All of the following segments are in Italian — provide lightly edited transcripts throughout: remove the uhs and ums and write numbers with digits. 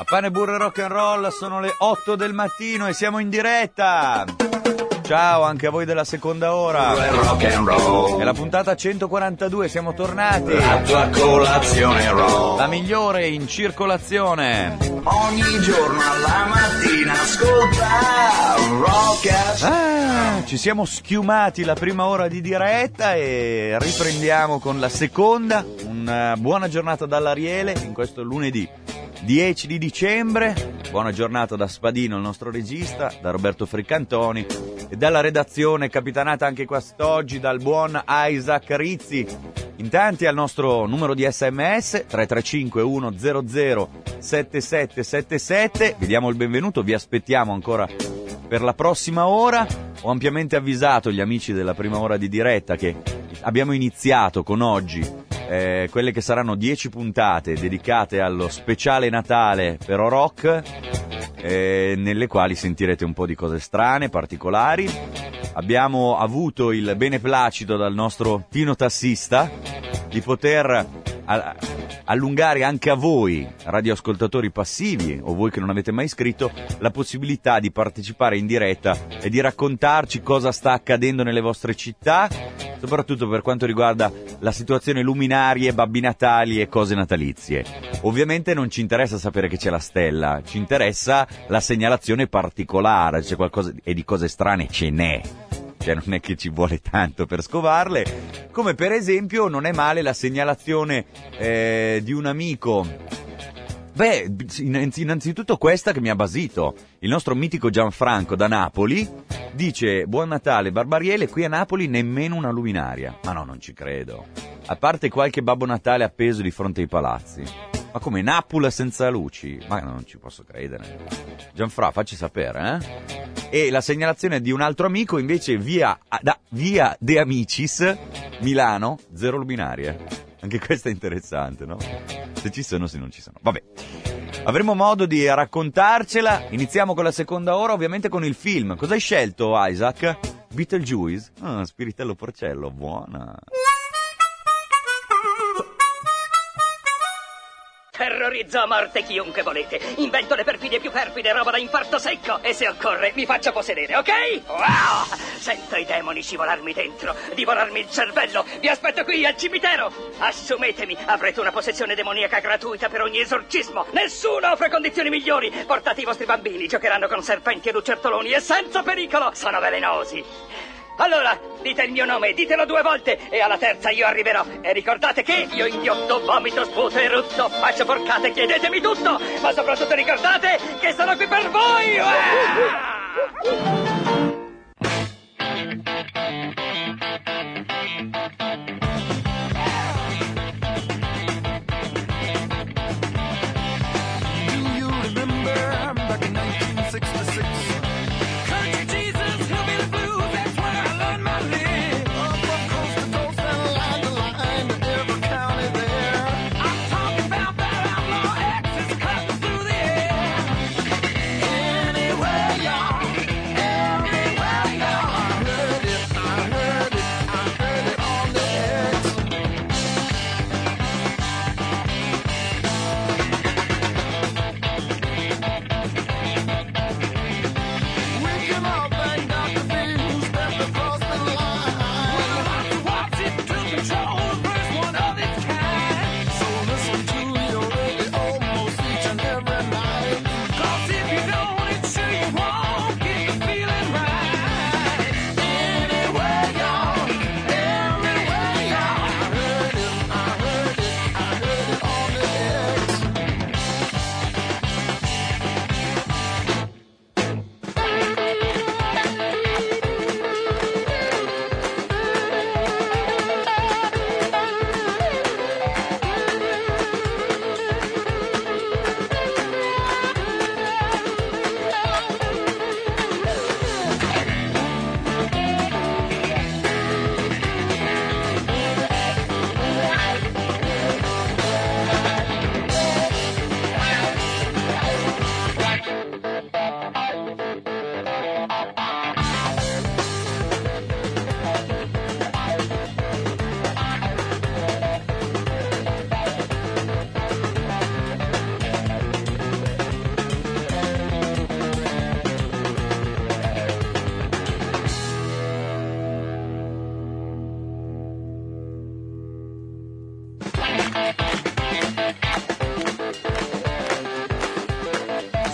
A pane, burro e rock and roll, sono le 8 del mattino e siamo in diretta. Ciao anche a voi della seconda ora. Rock and roll. È la puntata 142, siamo tornati. La tua colazione roll. La migliore in circolazione. Ogni giorno alla mattina ascolta rock and... Ci siamo schiumati la prima ora di diretta e riprendiamo con la seconda. Una buona giornata dall'Ariele in questo lunedì 10 di dicembre. Buona giornata da Spadino, il nostro regista, da Roberto Friccantoni e dalla redazione capitanata anche quest'oggi dal buon Isaac Rizzi. In tanti al nostro numero di SMS 335 100 7777. Vi diamo il benvenuto, vi aspettiamo ancora per la prossima ora. Ho ampiamente avvisato gli amici della prima ora di diretta che abbiamo iniziato con oggi quelle che saranno 10 puntate dedicate allo speciale Natale per O-Rock, nelle quali sentirete un po' di cose strane, particolari. Abbiamo avuto il beneplacito dal nostro Tino Tassista di poter allungare anche a voi, radioascoltatori passivi o voi che non avete mai iscritto, la possibilità di partecipare in diretta e di raccontarci cosa sta accadendo nelle vostre città, soprattutto per quanto riguarda la situazione luminarie, Babbi Natali e cose natalizie. Ovviamente non ci interessa sapere che c'è la stella, ci interessa la segnalazione particolare, c'è qualcosa e di cose strane ce n'è. Cioè non è che ci vuole tanto per scovarle, come per esempio non è male la segnalazione di un amico. Beh, innanzitutto questa che mi ha basito, il nostro mitico Gianfranco da Napoli, dice: buon Natale Barbariele, qui a Napoli nemmeno una luminaria. Ma no, non ci credo, a parte qualche Babbo Natale appeso di fronte ai palazzi. Ma come, Napoli senza luci? Ma non ci posso credere. Gianfra, facci sapere, E la segnalazione di un altro amico invece via De Amicis, Milano, 0 luminarie. Anche questa è interessante, no? Se ci sono, se non ci sono. Vabbè, avremo modo di raccontarcela. Iniziamo con la seconda ora, ovviamente con il film. Cosa hai scelto, Isaac? Beetlejuice? Spiritello Porcello, buona. Terrorizzo a morte chiunque volete. Invento le perfidie più perfide, roba da infarto secco. E se occorre, mi faccio possedere, ok? Wow! Sento i demoni scivolarmi dentro, divorarmi il cervello. Vi aspetto qui al cimitero. Assumetemi, avrete una possessione demoniaca gratuita per ogni esorcismo. Nessuno offre condizioni migliori. Portate i vostri bambini, giocheranno con serpenti e lucertoloni e senza pericolo. Sono velenosi. Allora, dite il mio nome, ditelo 2 volte e alla terza io arriverò. E ricordate che io inghiotto, vomito, sputo e rutto, faccio porcate, chiedetemi tutto. Ma soprattutto ricordate che sono qui per voi! Do you remember back in 1966?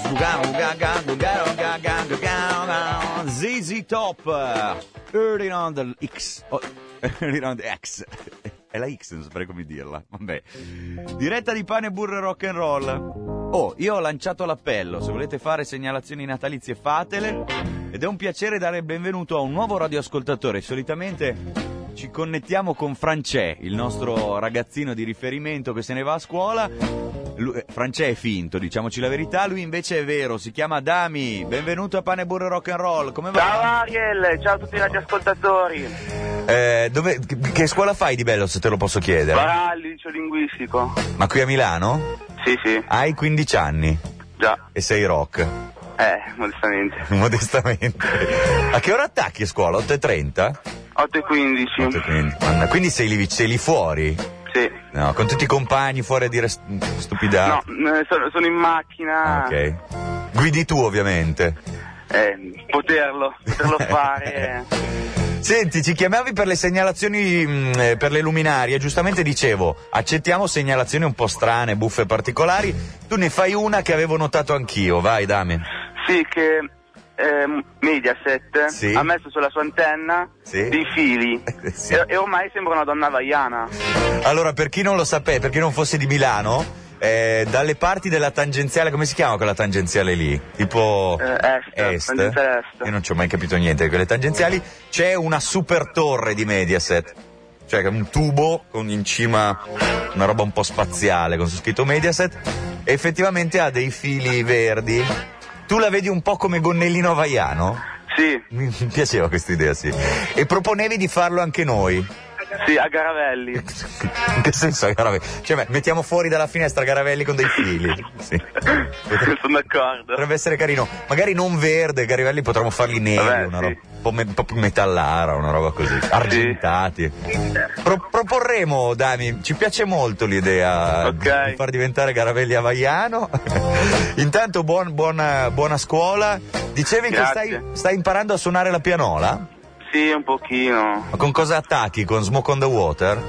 ZZ Top, Early on the X. Early on the X. È la X, non saprei come dirla. Vabbè. Diretta di Pane, Burro e Rock and Roll. Oh, io ho lanciato l'appello. Se volete fare segnalazioni natalizie, fatele. Ed è un piacere dare il benvenuto a un nuovo radioascoltatore. Solitamente ci connettiamo con Francè, il nostro ragazzino di riferimento che se ne va a scuola. Francè è finto, diciamoci la verità, lui invece è vero, si chiama Dami. Benvenuto a Pane, Burro e Rock and Roll, come va? Ciao Ariel, ciao a tutti i radioascoltatori. Che scuola fai di bello, se te lo posso chiedere? Baralli, liceo linguistico. Ma qui a Milano? Sì, sì. Hai 15 anni? Già. E sei rock? Modestamente. Modestamente. A che ora attacchi a scuola? 8:30? 8:15. 8:15. Quindi sei lì fuori? Sì. No, con tutti i compagni fuori a dire stupidate? No, sono in macchina. Ok. Guidi tu, ovviamente. Poterlo fare. Senti, ci chiamavi per le segnalazioni per le luminarie, giustamente dicevo, accettiamo segnalazioni un po' strane, buffe particolari. Tu ne fai una che avevo notato anch'io, vai Dami. Sì, che Mediaset Sì. ha messo sulla sua antenna Sì. dei fili Sì. e ormai sembra una donna hawaiana. Allora, per chi non lo sapesse, per chi non fosse di Milano, dalle parti della tangenziale, come si chiama quella tangenziale lì? Tipo Est. Tangenziale est. Io non ci ho mai capito niente di quelle tangenziali. C'è una super torre di Mediaset, cioè un tubo con in cima una roba un po' spaziale con su scritto Mediaset, e effettivamente ha dei fili verdi. Tu la vedi un po' come gonnellino hawaiano? Sì. Mi piaceva questa idea, sì. E proponevi di farlo anche noi? Sì, a Garavelli. In che senso a Garavelli? Cioè, mettiamo fuori dalla finestra Garavelli con dei fili. Sì. Sono d'accordo. Potrebbe essere carino. Magari non verde, Garavelli potremmo farli neri, Vabbè, una sì. roba un po' più metallara, una roba così. Argentati. Proporremo, Dani, ci piace molto l'idea di far diventare Garavelli hawaiano. Intanto buona scuola. Dicevi Grazie. che stai imparando a suonare la pianola? Sì, un pochino. Ma con cosa attacchi? Con Smoke on the Water?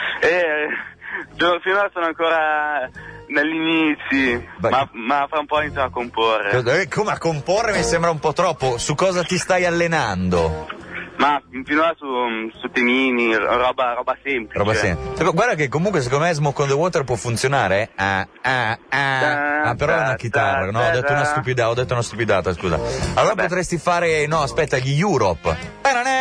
Finora sono ancora negli inizi, ma fra un po' inizio a comporre. Come a comporre mi sembra un po' troppo. Su cosa ti stai allenando? Ma finora su temini, roba semplice. Roba semplice. Guarda che comunque secondo me Smoke on the Water può funzionare. Però è una chitarra. No, ho detto una stupidata, scusa. Allora potresti fare, no, aspetta, gli Europe.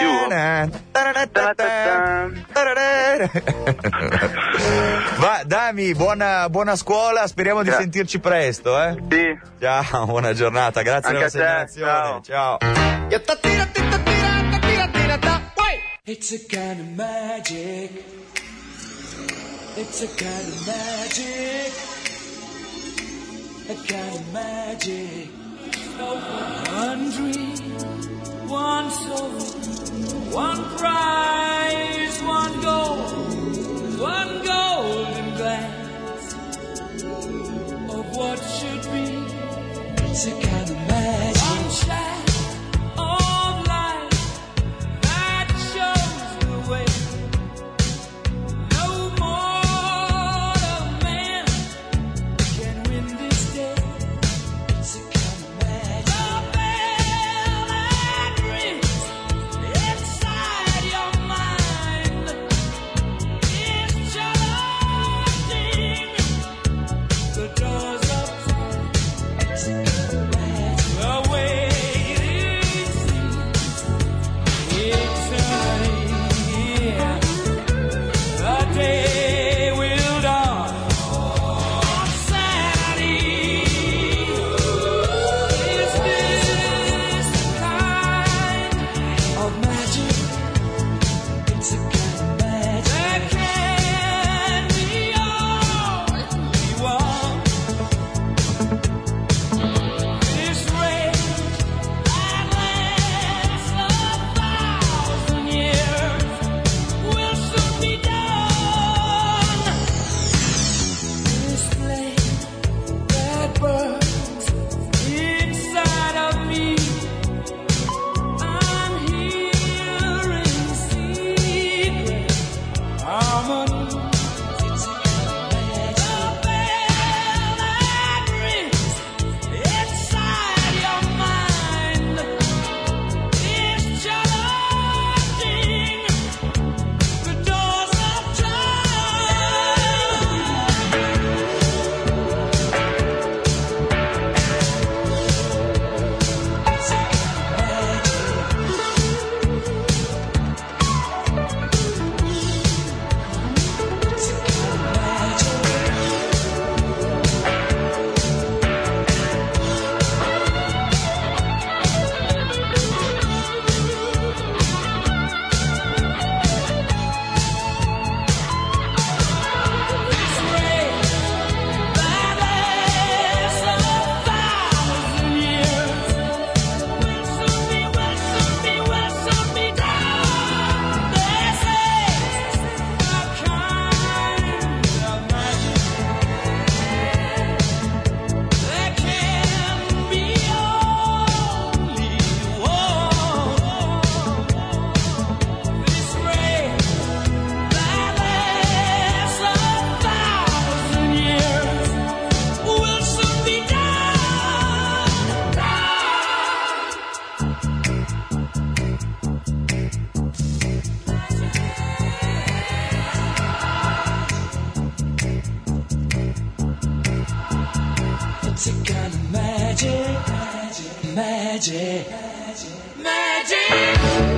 Va, Dami, buona scuola, speriamo di sentirci presto, Sì. Ciao, buona giornata, grazie Anche della a te, segnalazione. Ciao. It's a kind of magic. It's a kind of magic. A kind of magic. One dream, one soul, one prize, one golden glance of what should be. It's a kind of magic. One shine of light that shows the way. No mortal man can win this day. It's a kind of magic. The bell that rings inside your mind is charging the doors of time. It's a kind of magic. kind of magic, magic, magic.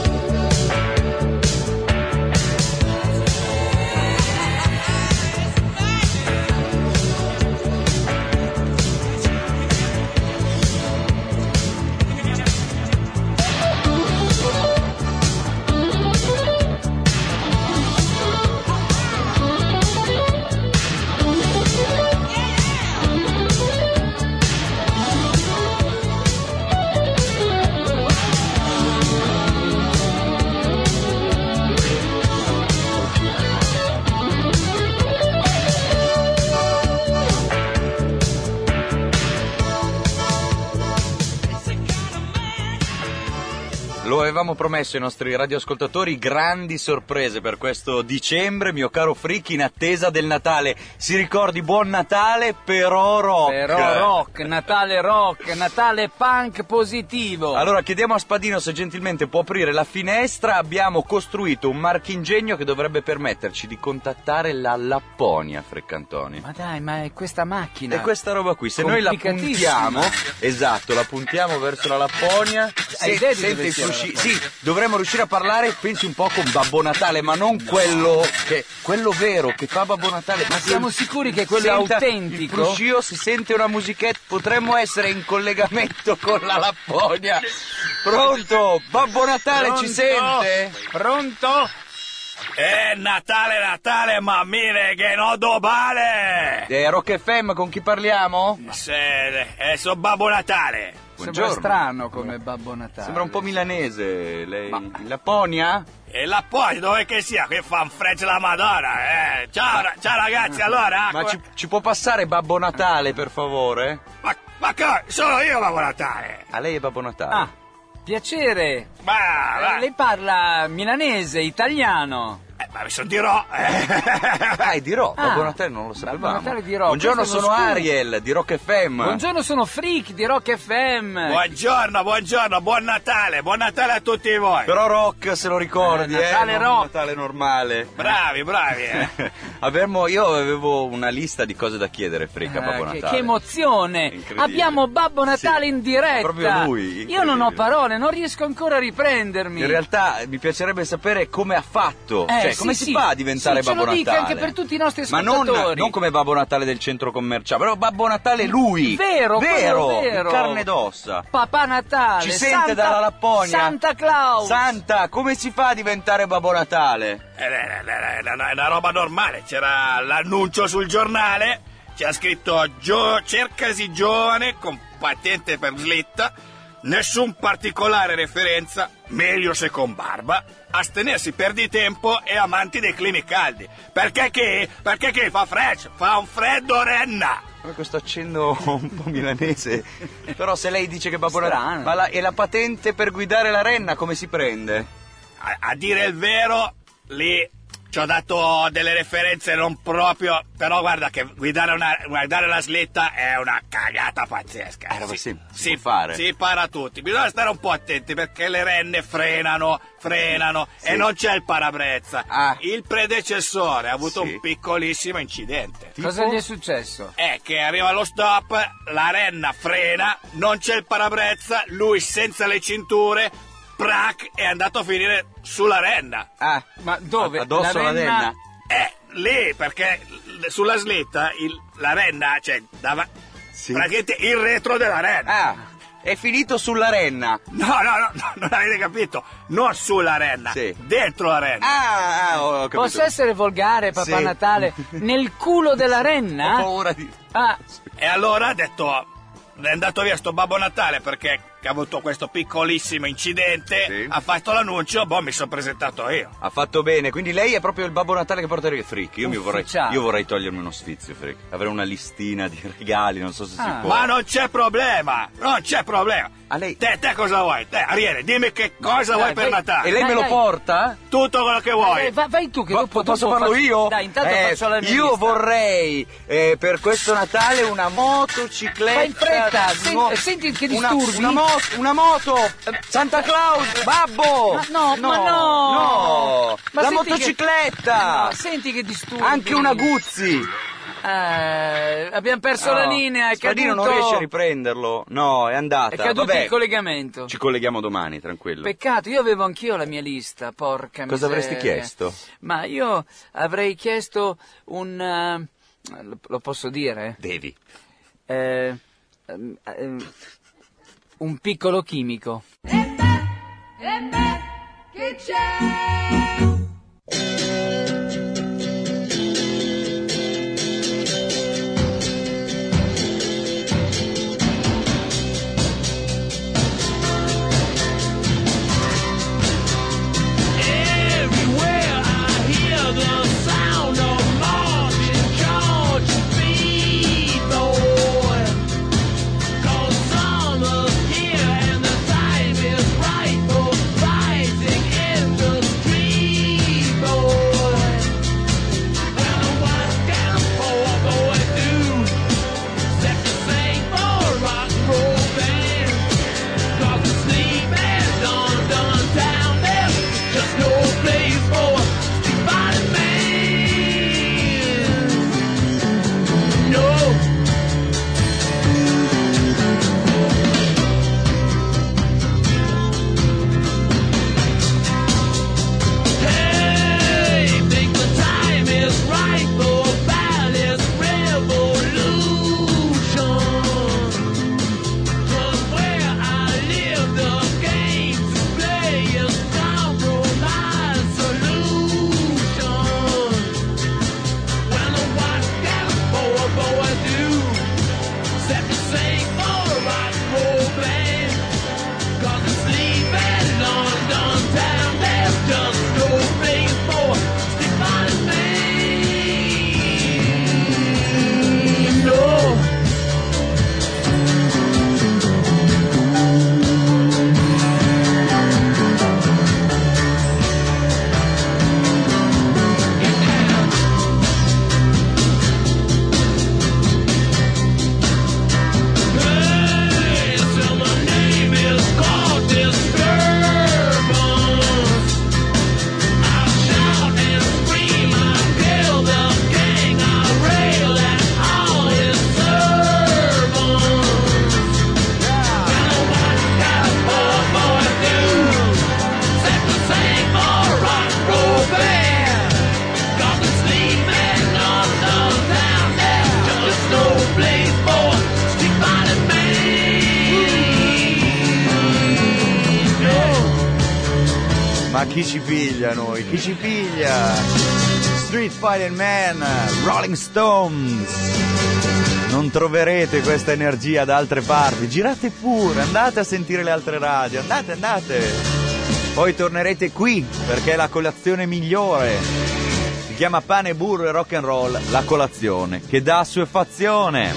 Lo avevamo promesso ai nostri radioascoltatori, grandi sorprese per questo dicembre, mio caro Fricchi, in attesa del Natale. Si ricordi, buon Natale, però rock. Però rock, Natale punk positivo. Allora chiediamo a Spadino se gentilmente può aprire la finestra. Abbiamo costruito un marchingegno che dovrebbe permetterci di contattare la Lapponia, Freccantoni. Ma dai, ma è questa macchina. E questa roba qui, se noi la puntiamo, esatto, la puntiamo verso la Lapponia, Hai idea di sente dove il sia la frusci- Lapponia? sì, dovremmo riuscire a parlare, pensi un po' con Babbo Natale, ma non quello vero che fa Babbo Natale. Ma siamo sicuri che quello è Senta, autentico? Il fruscio, si sente una musichetta, potremmo essere in collegamento con la Lapponia. Pronto? Babbo Natale, Pronto? ci sente? Pronto? Natale, mammine, che non dobale! Rock FM, con chi parliamo? So Babbo Natale. Sembra strano come Babbo Natale. Sembra un po' milanese, lei. Lapponia? E la poi dove che sia? Qui fa un freddo la Madonna, Ciao ragazzi, allora. Ma ci può passare Babbo Natale, per favore? Ma che? Sono io Babbo Natale. A lei è Babbo Natale. Ah, piacere. Ma Lei parla milanese, italiano. ma mi dirò. Dirò, Ah, Babbo Natale non lo sapevamo. Babbo Natale dirò. Buongiorno, Questo è sono lo scoop. Ariel di Rock FM. Buongiorno, sono Freak di Rock FM. Buongiorno, buon Natale a tutti voi. Però Rock, se lo ricordi, Natale non rock. Natale normale. Bravi. Io avevo una lista di cose da chiedere, Freak, a Babbo Natale. Che emozione! Incredibile. Abbiamo Babbo Natale Sì, in diretta. proprio lui, Io non ho incredibile. parole, non riesco ancora a riprendermi. In realtà mi piacerebbe sapere come ha fatto, cioè come sì, si fa a diventare sì, ce Babbo lo dica Natale. anche per tutti i nostri Ma ascoltatori. non come Babbo Natale del centro commerciale, però Babbo Natale lui. Vero, quello vero. in carne ed ossa. Papà Natale. Ci sente dalla Lapponia? Santa Claus. Santa, come si fa a diventare Babbo Natale? È una roba normale, c'era l'annuncio sul giornale, c'era scritto cercasi giovane con patente per slitta, nessun particolare referenza, meglio se con barba, astenersi per di tempo e amanti dei climi caldi. Perché che fa un freddo renna. Come questo accendo un po' milanese. Però se lei dice che Babbo Natale... Strano. E la patente per guidare la renna come si prende? A dire il vero, lì ci ho dato delle referenze non proprio, però guarda che guidare la slitta è una cagata pazzesca. roba semplice, si si può fare. Si impara tutti, bisogna stare un po' attenti perché le renne frenano e non c'è il parabrezza. Ah. Il predecessore ha avuto Sì. un piccolissimo incidente. Cosa gli è successo? È che arriva allo stop, la renna frena, non c'è il parabrezza, lui senza le cinture, prac, è andato a finire sulla renna. Ah, Ma dove? addosso alla renna? Lì, perché sulla slitta la renna, cioè, dava Sì. praticamente il retro della renna. Ah, è finito sulla renna. No, non avete capito, non sulla renna, Sì. dentro la renna. Ho capito. Posso essere volgare, Papà Sì. Natale? Nel culo della Ho renna? paura di... Ah, E allora ha detto, è andato via sto Babbo Natale perché ha avuto questo piccolissimo incidente, Sì. ha fatto l'annuncio, mi sono presentato io. Ha fatto bene, quindi lei è proprio il Babbo Natale che porta i Frick. Io Ufficiale. vorrei togliermi uno sfizio, Frick. Avere una listina di regali, non so se si Ah. può. Ma non c'è problema. A lei... Te cosa vuoi? Ariele, dimmi che cosa vuoi per vai. Natale. E lei me lo Dai. porta? Tutto quello che vuoi. vai tu che dopo Posso dopo farlo faccio- io? Dai, intanto faccio la mia Io lista. vorrei per questo Natale una motocicletta. Fai in fretta, nuova- senti che una, disturbi. una moto. Santa Claus, Babbo. Ma no. No. Ma La senti motocicletta. No, senti che disturbi. Anche una Guzzi. Abbiamo perso la linea, è Spadino caduto. non riesce a riprenderlo. No, è andata. È caduto Vabbè, il collegamento. ci colleghiamo domani, tranquillo. Peccato, io avevo anch'io la mia lista, porca Cosa miseria. avresti chiesto? Ma io avrei chiesto un... lo posso dire? Devi. Un piccolo chimico. Che c'è? Everywhere I hear the sound of Martin George Speedboy. 'Cause summer's here and the time is right for fighting in the street, boy. Well, what can a poor boy do except to sing for a rock and roll band? 'Cause the sleeping done down there, just no place for Spider Man. No. Hey, think the time is right for Valley's revolution. 'Cause where I live, the game to play is compromise solution. Well, what can a poor boy do except to sing for a rock and roll band? 'Cause it's sleeping London town, there's just no place for Spider Man. No. Hey, so my name is called Disturbance. I'll shout and scream, I'll kill the king, I'll rail at all his servants. Well, what can a poor boy do except to sing for a rock and roll band? 'Cause it's sleeping on the town, there's just no place for Spider Man. No. Ma chi ci piglia noi? Chi ci piglia? Street Fighter Man, Rolling Stones. Non troverete questa energia da altre parti. Girate pure, andate a sentire le altre radio. Andate. Poi tornerete qui perché è la colazione migliore. Si chiama pane, burro e rock and roll, la colazione che dà assuefazione.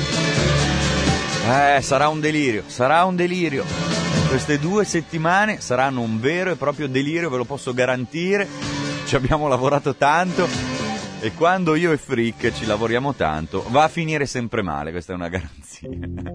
Sarà un delirio. Queste 2 settimane saranno un vero e proprio delirio, ve lo posso garantire. Ci abbiamo lavorato tanto e quando io e Freak ci lavoriamo tanto va a finire sempre male, questa è una garanzia.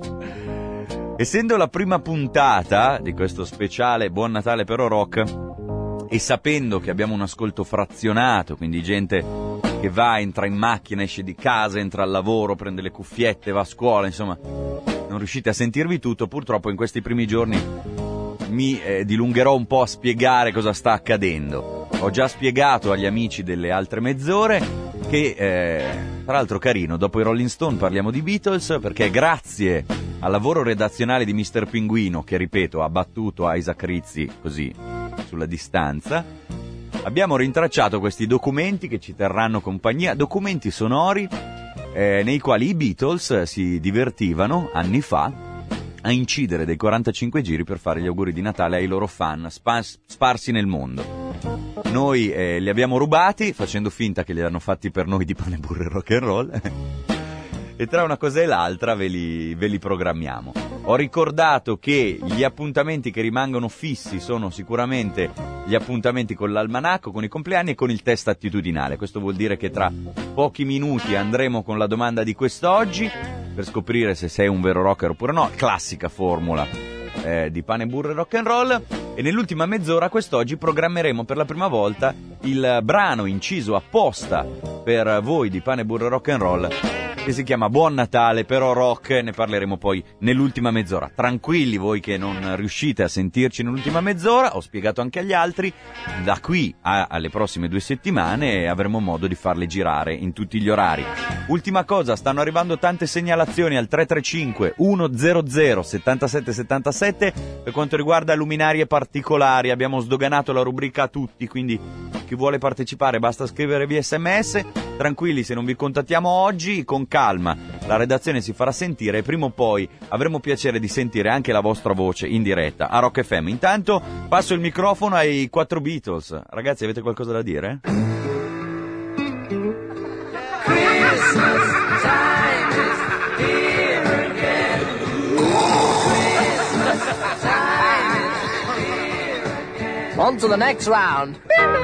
Essendo la prima puntata di questo speciale Buon Natale però rock e sapendo che abbiamo un ascolto frazionato, quindi gente che va, entra in macchina, esce di casa, entra al lavoro, prende le cuffiette, va a scuola, insomma non riuscite a sentirvi tutto, purtroppo in questi primi giorni mi dilungherò un po' a spiegare cosa sta accadendo. Ho già spiegato agli amici delle altre mezz'ore che, tra l'altro carino, dopo i Rolling Stone parliamo di Beatles, perché grazie al lavoro redazionale di Mr. Pinguino, che ripeto ha battuto Isaac Rizzi così sulla distanza, abbiamo rintracciato questi documenti che ci terranno compagnia, documenti sonori nei quali i Beatles si divertivano anni fa a incidere dei 45 giri per fare gli auguri di Natale ai loro fan sparsi nel mondo. Noi li abbiamo rubati facendo finta che li hanno fatti per noi di pane, burro e rock and roll e tra una cosa e l'altra ve li programmiamo. Ho ricordato che gli appuntamenti che rimangono fissi sono sicuramente gli appuntamenti con l'almanacco, con i compleanni e con il test attitudinale. Questo vuol dire che tra pochi minuti andremo con la domanda di quest'oggi per scoprire se sei un vero rocker oppure no, classica formula di pane, burro e rock and roll. E nell'ultima mezz'ora quest'oggi programmeremo per la prima volta il brano inciso apposta per voi di pane, burro e rock and roll che si chiama Buon Natale, però rock, ne parleremo poi nell'ultima mezz'ora. Tranquilli voi che non riuscite a sentirci nell'ultima mezz'ora, ho spiegato anche agli altri, da qui alle prossime 2 settimane avremo modo di farle girare in tutti gli orari. Ultima cosa, stanno arrivando tante segnalazioni al 335 100 77 77 per quanto riguarda luminarie particolari. Abbiamo sdoganato la rubrica a tutti, quindi chi vuole partecipare basta scrivere via SMS. Tranquilli, se non vi contattiamo oggi, con calma, la redazione si farà sentire e prima o poi avremo piacere di sentire anche la vostra voce in diretta a Rock FM. Intanto passo il microfono ai 4 Beatles. Ragazzi, avete qualcosa da dire? On to the next round.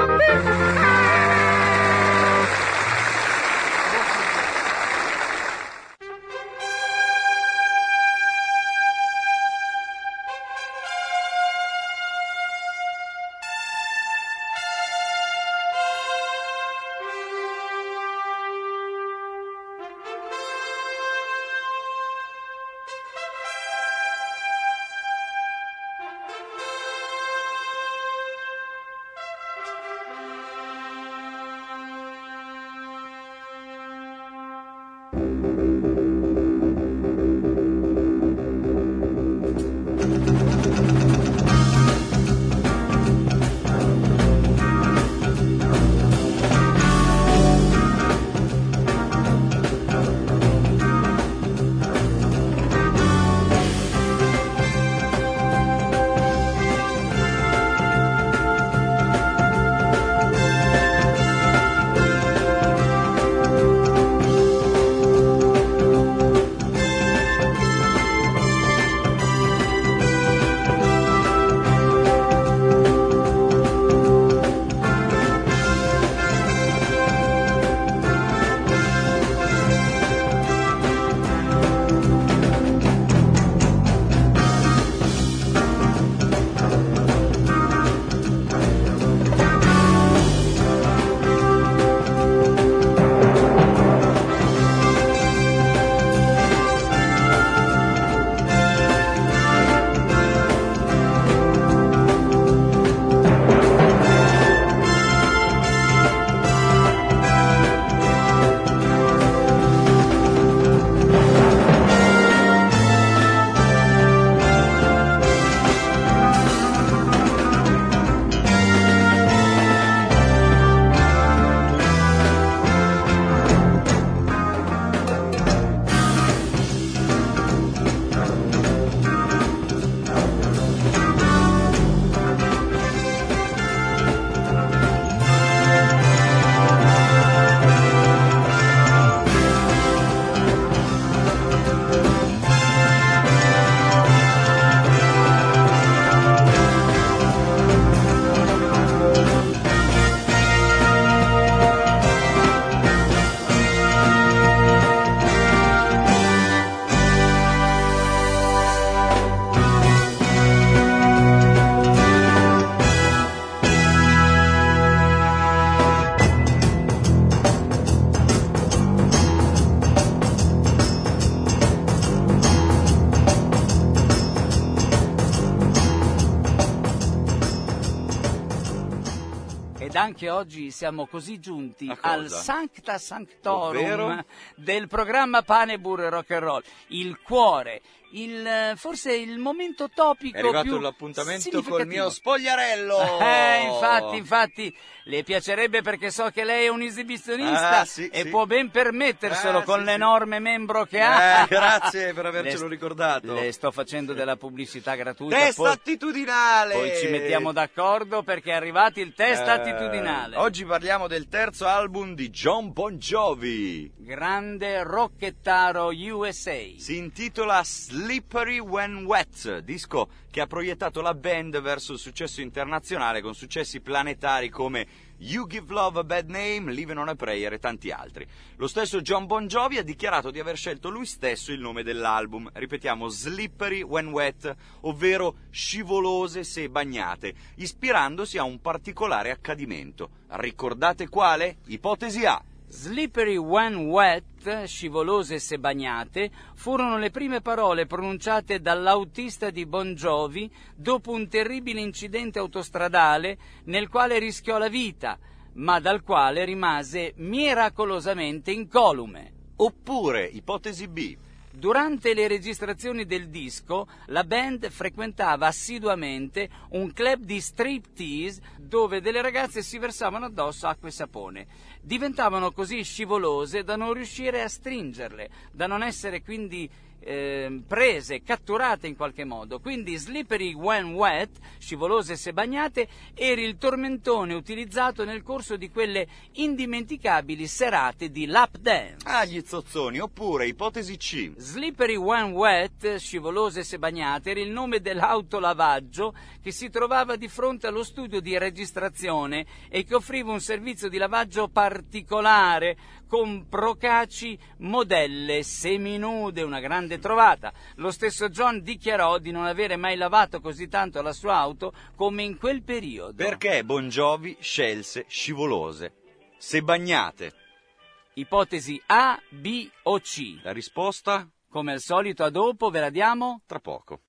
Ed anche oggi siamo così giunti al Sancta Sanctorum Ovvero? del programma Pane, Burro e Rock and Roll, il cuore, forse il momento topico È arrivato più l'appuntamento significativo. col mio spogliarello! Infatti, le piacerebbe perché so che lei è un esibizionista sì, e sì. può ben permetterselo con sì, l'enorme membro che ha. Grazie per avercelo ricordato. Le sto facendo della pubblicità gratuita. Testa poi, attitudinale! poi ci mettiamo d'accordo perché è arrivato il test attitudinale. Oggi parliamo del terzo album di Jon Bon Jovi. Grande rocchettaro USA. Si intitola Slippery When Wet, disco che ha proiettato la band verso il successo internazionale con successi planetari come You Give Love a Bad Name, Living on a Prayer e tanti altri. Lo stesso Jon Bon Jovi ha dichiarato di aver scelto lui stesso il nome dell'album. Ripetiamo, Slippery When Wet, ovvero scivolose se bagnate, ispirandosi a un particolare accadimento. Ricordate quale? Ipotesi A. Slippery when wet, scivolose se bagnate, furono le prime parole pronunciate dall'autista di Bon Jovi dopo un terribile incidente autostradale nel quale rischiò la vita, ma dal quale rimase miracolosamente incolume. Oppure, ipotesi B. Durante le registrazioni del disco, la band frequentava assiduamente un club di striptease dove delle ragazze si versavano addosso acqua e sapone. Diventavano così scivolose da non riuscire a stringerle, da non essere quindi prese, catturate in qualche modo. Quindi slippery when wet, scivolose se bagnate, era il tormentone utilizzato nel corso di quelle indimenticabili serate di lap dance. Ah, gli zozzoni. Oppure, ipotesi C. Slippery when wet, scivolose se bagnate, era il nome dell'autolavaggio che si trovava di fronte allo studio di registrazione e che offriva un servizio di lavaggio particolare con procaci modelle seminude, una grande trovata. Lo stesso John dichiarò di non avere mai lavato così tanto la sua auto come in quel periodo. Perché Bon Jovi scelse scivolose se bagnate? Ipotesi A, B o C? La risposta? Come al solito a dopo, ve la diamo? Tra poco.